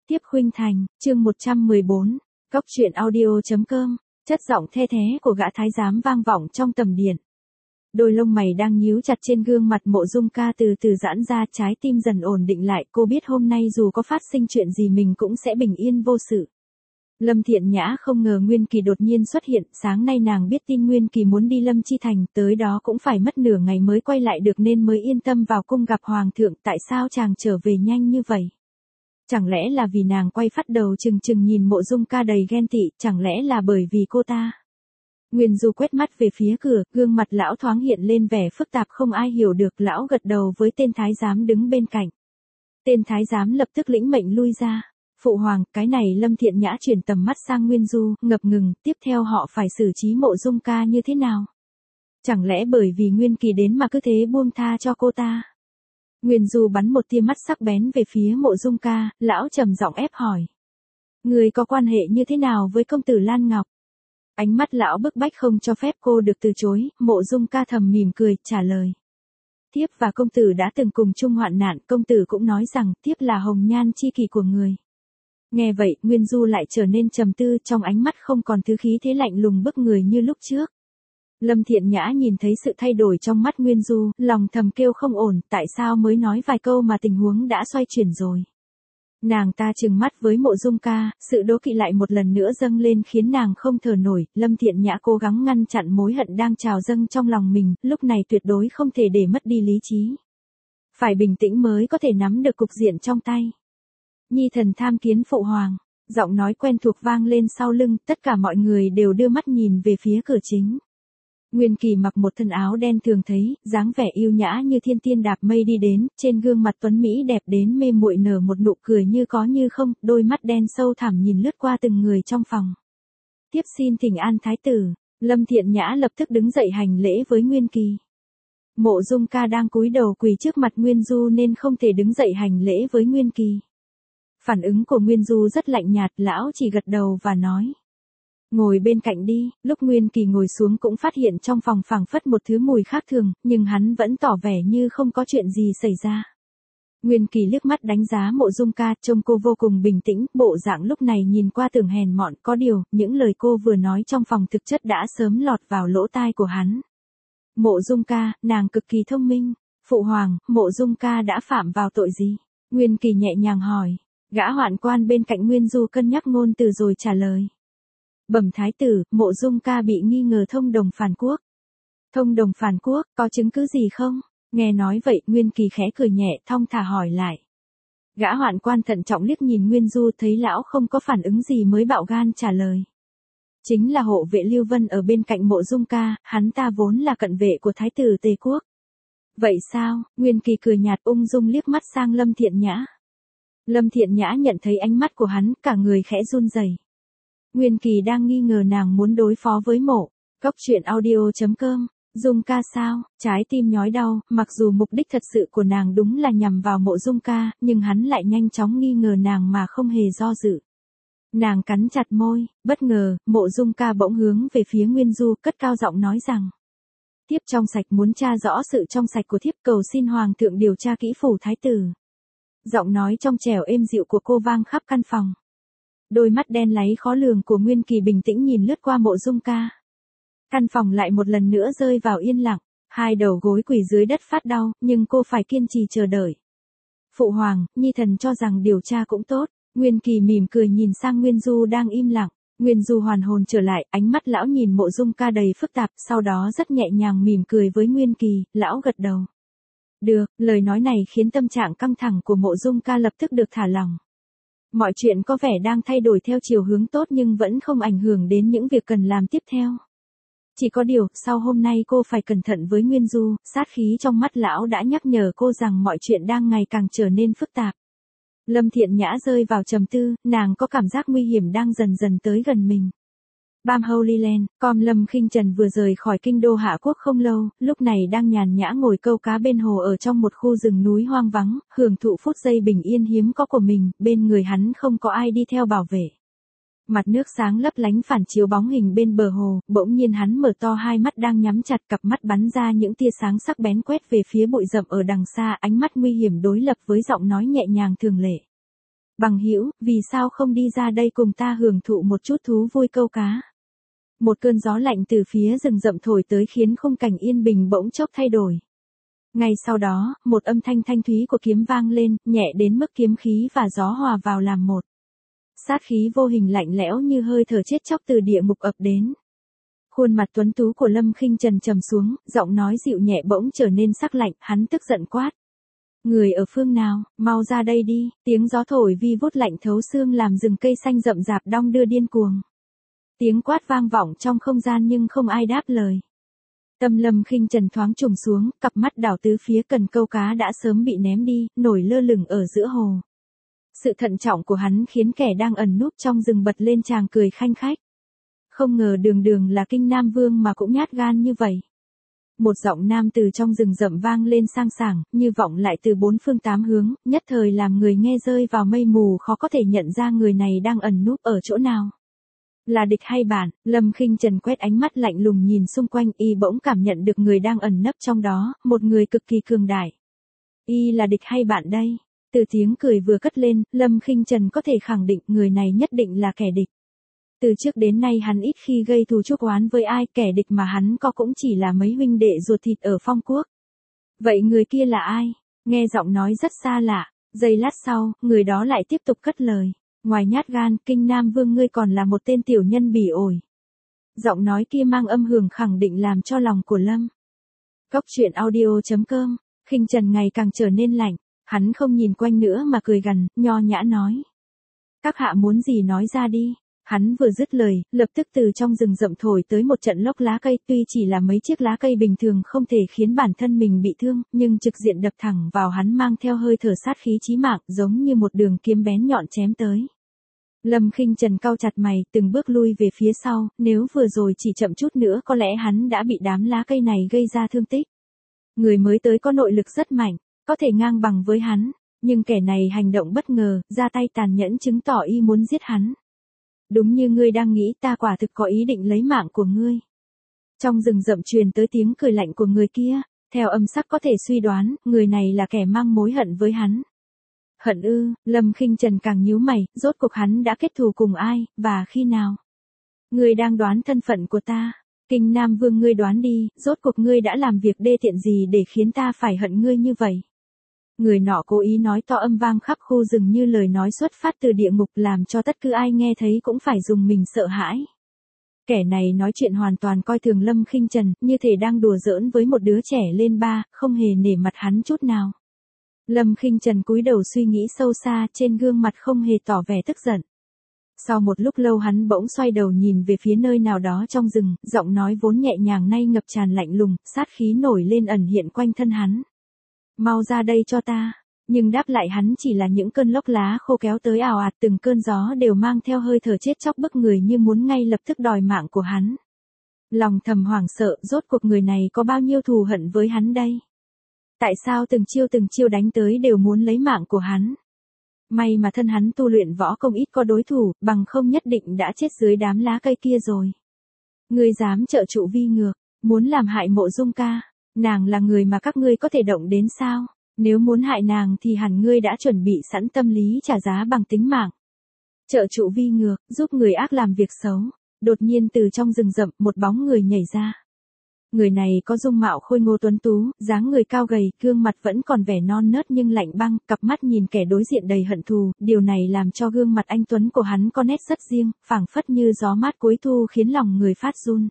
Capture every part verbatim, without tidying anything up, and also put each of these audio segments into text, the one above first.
Tiếp khuynh thành, chương một trăm mười bốn, Cốc truyện audio.com, chất giọng the thé của gã thái giám vang vọng trong tầm điện. Đôi lông mày đang nhíu chặt trên gương mặt Mộ Dung Ca từ từ giãn ra, trái tim dần ổn định lại, cô biết hôm nay dù có phát sinh chuyện gì mình cũng sẽ bình yên vô sự. Lâm Thiện Nhã không ngờ Nguyên Kỳ đột nhiên xuất hiện, sáng nay nàng biết tin Nguyên Kỳ muốn đi Lâm Chi Thành, tới đó cũng phải mất nửa ngày mới quay lại được nên mới yên tâm vào cung gặp Hoàng thượng, tại sao chàng trở về nhanh như vậy? Chẳng lẽ là vì nàng quay phát đầu chừng chừng nhìn Mộ Dung Ca đầy ghen tị, chẳng lẽ là bởi vì cô ta? Nguyên Du quét mắt về phía cửa, gương mặt lão thoáng hiện lên vẻ phức tạp không ai hiểu được, lão gật đầu với tên thái giám đứng bên cạnh. Tên thái giám lập tức lĩnh mệnh lui ra. Phụ hoàng, cái này Lâm Thiện Nhã chuyển tầm mắt sang Nguyên Du, ngập ngừng, tiếp theo họ phải xử trí Mộ Dung Ca như thế nào? Chẳng lẽ bởi vì Nguyên Kỳ đến mà cứ thế buông tha cho cô ta? Nguyên Du bắn một tia mắt sắc bén về phía Mộ Dung Ca, lão trầm giọng ép hỏi. Người có quan hệ như thế nào với công tử Lan Ngọc? Ánh mắt lão bức bách không cho phép cô được từ chối, Mộ Dung Ca thầm mỉm cười, trả lời. Thiếp và công tử đã từng cùng chung hoạn nạn, công tử cũng nói rằng thiếp là hồng nhan chi kỷ của người. Nghe vậy, Nguyên Du lại trở nên trầm tư, trong ánh mắt không còn thứ khí thế lạnh lùng bức người như lúc trước. Lâm Thiện Nhã nhìn thấy sự thay đổi trong mắt Nguyên Du, lòng thầm kêu không ổn, tại sao mới nói vài câu mà tình huống đã xoay chuyển rồi. Nàng ta trừng mắt với Mộ Dung Ca, sự đố kỵ lại một lần nữa dâng lên khiến nàng không thở nổi, Lâm Thiện Nhã cố gắng ngăn chặn mối hận đang trào dâng trong lòng mình, lúc này tuyệt đối không thể để mất đi lý trí. Phải bình tĩnh mới có thể nắm được cục diện trong tay. Nhi thần tham kiến phụ hoàng, giọng nói quen thuộc vang lên sau lưng, tất cả mọi người đều đưa mắt nhìn về phía cửa chính. Nguyên Kỳ mặc một thân áo đen thường thấy, dáng vẻ yêu nhã như thiên tiên đạp mây đi đến, trên gương mặt tuấn mỹ đẹp đến mê muội nở một nụ cười như có như không, đôi mắt đen sâu thẳm nhìn lướt qua từng người trong phòng. Tiếp xin thỉnh an thái tử, Lâm Thiện Nhã lập tức đứng dậy hành lễ với Nguyên Kỳ. Mộ Dung Ca đang cúi đầu quỳ trước mặt Nguyên Du nên không thể đứng dậy hành lễ với Nguyên Kỳ. Phản ứng của Nguyên Du rất lạnh nhạt, lão chỉ gật đầu và nói. Ngồi bên cạnh đi, lúc Nguyên Kỳ ngồi xuống cũng phát hiện trong phòng phảng phất một thứ mùi khác thường, nhưng hắn vẫn tỏ vẻ như không có chuyện gì xảy ra. Nguyên Kỳ liếc mắt đánh giá Mộ Dung Ca, trông cô vô cùng bình tĩnh, bộ dạng lúc này nhìn qua tưởng hèn mọn, có điều, những lời cô vừa nói trong phòng thực chất đã sớm lọt vào lỗ tai của hắn. Mộ Dung Ca, nàng cực kỳ thông minh. Phụ hoàng, Mộ Dung Ca đã phạm vào tội gì? Nguyên Kỳ nhẹ nhàng hỏi. Gã hoạn quan bên cạnh Nguyên Du cân nhắc ngôn từ rồi trả lời. Bẩm thái tử, Mộ Dung Ca bị nghi ngờ thông đồng phản quốc. Thông đồng phản quốc, có chứng cứ gì không? Nghe nói vậy, Nguyên Kỳ khẽ cười nhẹ, thong thả hỏi lại. Gã hoạn quan thận trọng liếc nhìn Nguyên Du thấy lão không có phản ứng gì mới bạo gan trả lời. Chính là hộ vệ Lưu Vân ở bên cạnh Mộ Dung Ca, hắn ta vốn là cận vệ của thái tử Tề Quốc. Vậy sao? Nguyên Kỳ cười nhạt ung dung liếc mắt sang Lâm Thiện Nhã. Lâm Thiện Nhã nhận thấy ánh mắt của hắn, cả người khẽ run rẩy. Nguyên Kỳ đang nghi ngờ nàng muốn đối phó với Mộ. Cốc truyện audio.com, Dung Ca sao? Trái tim nhói đau, mặc dù mục đích thật sự của nàng đúng là nhằm vào Mộ Dung Ca, nhưng hắn lại nhanh chóng nghi ngờ nàng mà không hề do dự. Nàng cắn chặt môi, bất ngờ, Mộ Dung Ca bỗng hướng về phía Nguyên Du, cất cao giọng nói rằng. Thiếp trong sạch muốn tra rõ sự trong sạch của thiếp, cầu xin hoàng thượng điều tra kỹ phủ thái tử. Giọng nói trong trẻo êm dịu của cô vang khắp căn phòng. Đôi mắt đen láy khó lường của Nguyên Kỳ bình tĩnh nhìn lướt qua Mộ Dung Ca. Căn phòng lại một lần nữa rơi vào yên lặng, hai đầu gối quỳ dưới đất phát đau, nhưng cô phải kiên trì chờ đợi. Phụ hoàng, nhi thần cho rằng điều tra cũng tốt. Nguyên Kỳ mỉm cười nhìn sang Nguyên Du đang im lặng. Nguyên Du hoàn hồn trở lại, ánh mắt lão nhìn Mộ Dung Ca đầy phức tạp, sau đó rất nhẹ nhàng mỉm cười với Nguyên Kỳ, lão gật đầu. Được, lời nói này khiến tâm trạng căng thẳng của Mộ Dung Ca lập tức được thả lỏng. Mọi chuyện có vẻ đang thay đổi theo chiều hướng tốt nhưng vẫn không ảnh hưởng đến những việc cần làm tiếp theo. Chỉ có điều, sau hôm nay cô phải cẩn thận với Nguyên Du, sát khí trong mắt lão đã nhắc nhở cô rằng mọi chuyện đang ngày càng trở nên phức tạp. Lâm Thiện Nhã rơi vào trầm tư, nàng có cảm giác nguy hiểm đang dần dần tới gần mình. Bam Holy Land, com Lâm Khinh Trần vừa rời khỏi kinh đô Hạ Quốc không lâu, lúc này đang nhàn nhã ngồi câu cá bên hồ ở trong một khu rừng núi hoang vắng, hưởng thụ phút giây bình yên hiếm có của mình, bên người hắn không có ai đi theo bảo vệ. Mặt nước sáng lấp lánh phản chiếu bóng hình bên bờ hồ, bỗng nhiên hắn mở to hai mắt đang nhắm chặt, cặp mắt bắn ra những tia sáng sắc bén quét về phía bụi rậm ở đằng xa, ánh mắt nguy hiểm đối lập với giọng nói nhẹ nhàng thường lệ. Bằng hữu, vì sao không đi ra đây cùng ta hưởng thụ một chút thú vui câu cá? Một cơn gió lạnh từ phía rừng rậm thổi tới khiến khung cảnh yên bình bỗng chốc thay đổi. Ngay sau đó, một âm thanh thanh thúy của kiếm vang lên, nhẹ đến mức kiếm khí và gió hòa vào làm một. Sát khí vô hình lạnh lẽo như hơi thở chết chóc từ địa ngục ập đến. Khuôn mặt tuấn tú của Lâm Khinh Trần trầm xuống, giọng nói dịu nhẹ bỗng trở nên sắc lạnh, hắn tức giận quát. Người ở phương nào, mau ra đây đi, tiếng gió thổi vi vút lạnh thấu xương làm rừng cây xanh rậm rạp đong đưa điên cuồng. Tiếng quát vang vọng trong không gian nhưng không ai đáp lời. Tâm Lâm Khinh Trần thoáng trùng xuống, cặp mắt đảo tứ phía cần câu cá đã sớm bị ném đi, nổi lơ lửng ở giữa hồ. Sự thận trọng của hắn khiến kẻ đang ẩn núp trong rừng bật lên tràng cười khanh khách. Không ngờ đường đường là Kinh Nam Vương mà cũng nhát gan như vậy. Một giọng nam từ trong rừng rậm vang lên sang sảng, như vọng lại từ bốn phương tám hướng, nhất thời làm người nghe rơi vào mây mù khó có thể nhận ra người này đang ẩn núp ở chỗ nào. Là địch hay bạn? Lâm Khinh Trần quét ánh mắt lạnh lùng nhìn xung quanh, y bỗng cảm nhận được người đang ẩn nấp trong đó, một người cực kỳ cường đại. Y là địch hay bạn đây? Từ tiếng cười vừa cất lên, Lâm Khinh Trần có thể khẳng định người này nhất định là kẻ địch. Từ trước đến nay hắn ít khi gây thù chuốc oán với ai, kẻ địch mà hắn có cũng chỉ là mấy huynh đệ ruột thịt ở Phong Quốc. Vậy người kia là ai? Nghe giọng nói rất xa lạ, giây lát sau, người đó lại tiếp tục cất lời. Ngoài nhát gan, Kinh Nam Vương ngươi còn là một tên tiểu nhân bỉ ổi. Giọng nói kia mang âm hưởng khẳng định làm cho lòng của Lâm. Cốc truyện audio chấm com, Khinh Trần ngày càng trở nên lạnh, hắn không nhìn quanh nữa mà cười gằn, nho nhã nói. Các hạ muốn gì nói ra đi. Hắn vừa dứt lời, lập tức từ trong rừng rậm thổi tới một trận lốc lá cây, tuy chỉ là mấy chiếc lá cây bình thường không thể khiến bản thân mình bị thương, nhưng trực diện đập thẳng vào hắn mang theo hơi thở sát khí chí mạng, giống như một đường kiếm bén nhọn chém tới. Lâm Khinh Trần cau chặt mày, từng bước lui về phía sau, nếu vừa rồi chỉ chậm chút nữa có lẽ hắn đã bị đám lá cây này gây ra thương tích. Người mới tới có nội lực rất mạnh, có thể ngang bằng với hắn, nhưng kẻ này hành động bất ngờ, ra tay tàn nhẫn chứng tỏ y muốn giết hắn. Đúng như ngươi đang nghĩ, ta quả thực có ý định lấy mạng của ngươi. Trong rừng rậm truyền tới tiếng cười lạnh của người kia, theo âm sắc có thể suy đoán, người này là kẻ mang mối hận với hắn. Hận ư? Lâm Khinh Trần càng nhíu mày, rốt cuộc hắn đã kết thù cùng ai, và khi nào? Ngươi đang đoán thân phận của ta. Kinh Nam Vương ngươi đoán đi, rốt cuộc ngươi đã làm việc đê tiện gì để khiến ta phải hận ngươi như vậy? Người nọ cố ý nói to âm vang khắp khu rừng như lời nói xuất phát từ địa ngục làm cho tất cứ ai nghe thấy cũng phải dùng mình sợ hãi. Kẻ này nói chuyện hoàn toàn coi thường Lâm Khinh Trần, như thể đang đùa giỡn với một đứa trẻ lên ba, không hề nể mặt hắn chút nào. Lâm Khinh Trần cúi đầu suy nghĩ sâu xa, trên gương mặt không hề tỏ vẻ tức giận. Sau một lúc lâu hắn bỗng xoay đầu nhìn về phía nơi nào đó trong rừng, giọng nói vốn nhẹ nhàng nay ngập tràn lạnh lùng, sát khí nổi lên ẩn hiện quanh thân hắn. Mau ra đây cho ta. Nhưng đáp lại hắn chỉ là những cơn lốc lá khô kéo tới ào ạt, từng cơn gió đều mang theo hơi thở chết chóc bức người như muốn ngay lập tức đòi mạng của hắn. Lòng thầm hoảng sợ, rốt cuộc người này có bao nhiêu thù hận với hắn đây? Tại sao từng chiêu từng chiêu đánh tới đều muốn lấy mạng của hắn? May mà thân hắn tu luyện võ công ít có đối thủ, bằng không nhất định đã chết dưới đám lá cây kia rồi. Ngươi dám trợ trụ vi ngược, muốn làm hại Mộ Dung ca, nàng là người mà các ngươi có thể động đến sao? Nếu muốn hại nàng thì hẳn ngươi đã chuẩn bị sẵn tâm lý trả giá bằng tính mạng. Trợ trụ vi ngược, giúp người ác làm việc xấu. Đột nhiên từ trong rừng rậm, một bóng người nhảy ra. Người này có dung mạo khôi ngô tuấn tú, dáng người cao gầy, gương mặt vẫn còn vẻ non nớt nhưng lạnh băng, cặp mắt nhìn kẻ đối diện đầy hận thù, điều này làm cho gương mặt anh tuấn của hắn có nét rất riêng, phảng phất như gió mát cuối thu khiến lòng người phát run.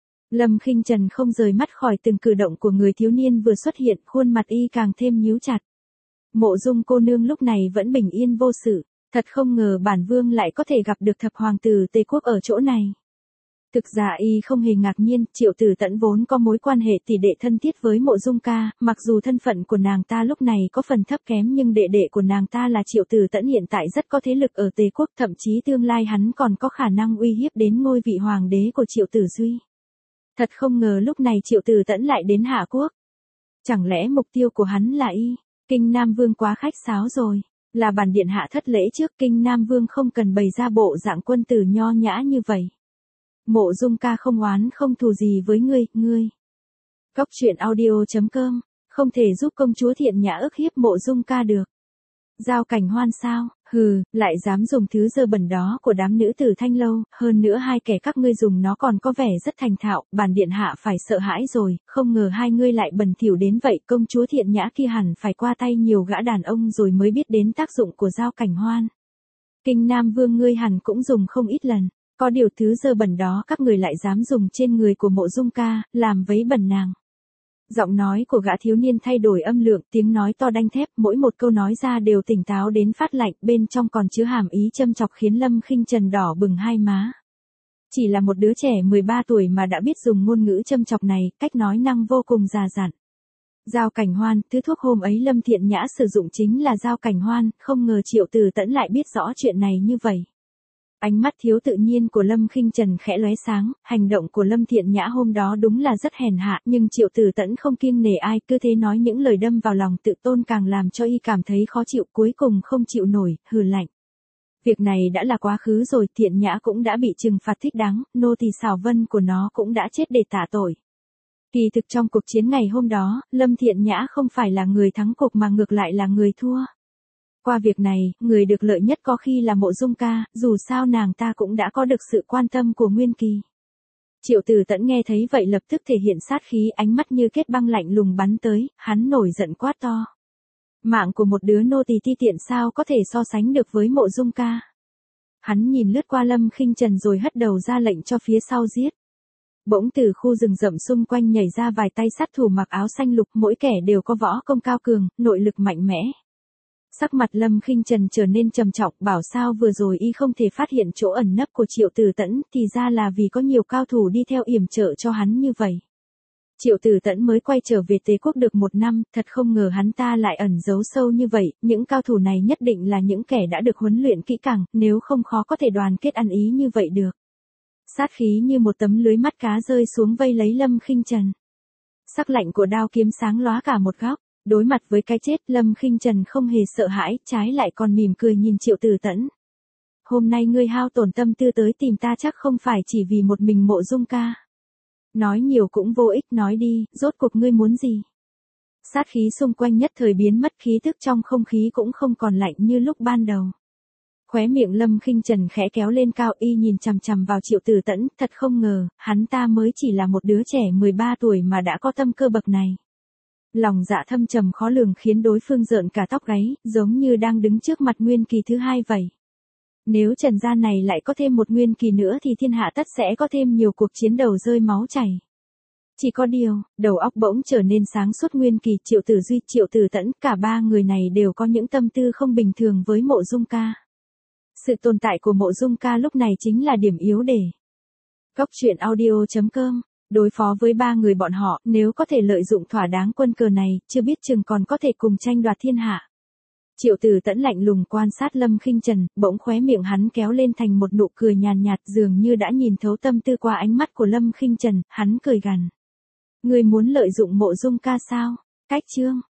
Lâm Khinh Trần không rời mắt khỏi từng cử động của người thiếu niên vừa xuất hiện, khuôn mặt y càng thêm nhíu chặt. Mộ Dung cô nương lúc này vẫn bình yên vô sự, thật không ngờ bản vương lại có thể gặp được thập hoàng tử Tề Quốc ở chỗ này. Thực ra y không hề ngạc nhiên, Triệu Tử Tẫn vốn có mối quan hệ tỷ đệ thân thiết với Mộ Dung ca, mặc dù thân phận của nàng ta lúc này có phần thấp kém nhưng đệ đệ của nàng ta là Triệu Tử Tẫn hiện tại rất có thế lực ở Tề Quốc, thậm chí tương lai hắn còn có khả năng uy hiếp đến ngôi vị hoàng đế của Triệu Tử Duy. Thật không ngờ lúc này Triệu Tử Tẫn lại đến Hạ Quốc. Chẳng lẽ mục tiêu của hắn là y? Kinh Nam Vương quá khách sáo rồi, là bản điện hạ thất lễ trước, Kinh Nam Vương không cần bày ra bộ dạng quân tử nho nhã như vậy. Mộ Dung ca không oán không thù gì với ngươi, ngươi. Cốc truyện audio chấm com, không thể giúp công chúa Thiện Nhã ức hiếp Mộ Dung ca được. Giao Cảnh Hoan sao? Hừ, lại dám dùng thứ dơ bẩn đó của đám nữ tử Thanh Lâu, hơn nữa hai kẻ các ngươi dùng nó còn có vẻ rất thành thạo, bản điện hạ phải sợ hãi rồi, không ngờ hai ngươi lại bẩn thỉu đến vậy, công chúa Thiện Nhã kia hẳn phải qua tay nhiều gã đàn ông rồi mới biết đến tác dụng của dao cảnh hoan. Kinh Nam Vương ngươi hẳn cũng dùng không ít lần, có điều thứ dơ bẩn đó các người lại dám dùng trên người của Mộ Dung Ca, làm vấy bẩn nàng. Giọng nói của gã thiếu niên thay đổi âm lượng, tiếng nói to đanh thép, mỗi một câu nói ra đều tỉnh táo đến phát lạnh, bên trong còn chứa hàm ý châm chọc khiến Lâm Khinh Trần đỏ bừng hai má. Chỉ là một đứa trẻ mười ba tuổi mà đã biết dùng ngôn ngữ châm chọc này, cách nói năng vô cùng già dặn. Dao cảnh hoan, thứ thuốc hôm ấy Lâm Thiện Nhã sử dụng chính là dao cảnh hoan, không ngờ Triệu Tử Tẫn lại biết rõ chuyện này như vậy. Ánh mắt thiếu tự nhiên của Lâm Khinh Trần khẽ lóe sáng, hành động của Lâm Thiện Nhã hôm đó đúng là rất hèn hạ, nhưng Triệu Tử Tẫn không kiêng nể ai, cứ thế nói những lời đâm vào lòng tự tôn càng làm cho y cảm thấy khó chịu, cuối cùng không chịu nổi, hừ lạnh. Việc này đã là quá khứ rồi, Thiện Nhã cũng đã bị trừng phạt thích đáng, nô tỳ Xảo Vân của nó cũng đã chết để tạ tội. Kỳ thực trong cuộc chiến ngày hôm đó, Lâm Thiện Nhã không phải là người thắng cuộc mà ngược lại là người thua. Qua việc này, người được lợi nhất có khi là Mộ Dung Ca, dù sao nàng ta cũng đã có được sự quan tâm của Nguyên Kỳ. Triệu Tử Tẫn nghe thấy vậy lập tức thể hiện sát khí, ánh mắt như kết băng lạnh lùng bắn tới, hắn nổi giận quát to. Mạng của một đứa nô tỳ ti tiện sao có thể so sánh được với Mộ Dung Ca. Hắn nhìn lướt qua Lâm Khinh Trần rồi hất đầu ra lệnh cho phía sau giết. Bỗng từ khu rừng rậm xung quanh nhảy ra vài tay sát thủ mặc áo xanh lục, mỗi kẻ đều có võ công cao cường, nội lực mạnh mẽ. Sắc mặt Lâm Khinh Trần trở nên trầm trọng, bảo sao vừa rồi y không thể phát hiện chỗ ẩn nấp của Triệu Tử Tẫn, thì ra là vì có nhiều cao thủ đi theo yểm trợ cho hắn như vậy. Triệu Tử Tẫn mới quay trở về Tề Quốc được một năm, thật không ngờ hắn ta lại ẩn giấu sâu như vậy, những cao thủ này nhất định là những kẻ đã được huấn luyện kỹ càng, nếu không khó có thể đoàn kết ăn ý như vậy được. Sát khí như một tấm lưới mắt cá rơi xuống vây lấy Lâm Khinh Trần. Sắc lạnh của đao kiếm sáng lóa cả một góc. Đối mặt với cái chết, Lâm Khinh Trần không hề sợ hãi, trái lại còn mỉm cười nhìn Triệu Tử Tẫn. Hôm nay ngươi hao tổn tâm tư tới tìm ta chắc không phải chỉ vì một mình Mộ Dung Ca. Nói nhiều cũng vô ích, nói đi, rốt cuộc ngươi muốn gì? Sát khí xung quanh nhất thời biến mất, khí tức trong không khí cũng không còn lạnh như lúc ban đầu. Khóe miệng Lâm Khinh Trần khẽ kéo lên cao, y nhìn chằm chằm vào Triệu Tử Tẫn, thật không ngờ, hắn ta mới chỉ là một đứa trẻ mười ba tuổi mà đã có tâm cơ bậc này. Lòng dạ thâm trầm khó lường khiến đối phương rợn cả tóc gáy, giống như đang đứng trước mặt Nguyên Kỳ thứ hai vậy. Nếu trần gian này lại có thêm một Nguyên Kỳ nữa thì thiên hạ tất sẽ có thêm nhiều cuộc chiến đầu rơi máu chảy. Chỉ có điều, đầu óc bỗng trở nên sáng suốt. Nguyên Kỳ, Triệu Tử Duy, Triệu Tử Tẫn, cả ba người này đều có những tâm tư không bình thường với Mộ Dung Ca. Sự tồn tại của Mộ Dung Ca lúc này chính là điểm yếu để. Góc truyện audio chấm com Đối phó với ba người bọn họ, nếu có thể lợi dụng thỏa đáng quân cờ này, chưa biết chừng còn có thể cùng tranh đoạt thiên hạ. Triệu Tử Tẫn lạnh lùng quan sát Lâm Khinh Trần, bỗng khóe miệng hắn kéo lên thành một nụ cười nhàn nhạt, dường như đã nhìn thấu tâm tư qua ánh mắt của Lâm Khinh Trần, hắn cười gằn. Ngươi muốn lợi dụng Mộ Dung Ca sao? Cách chương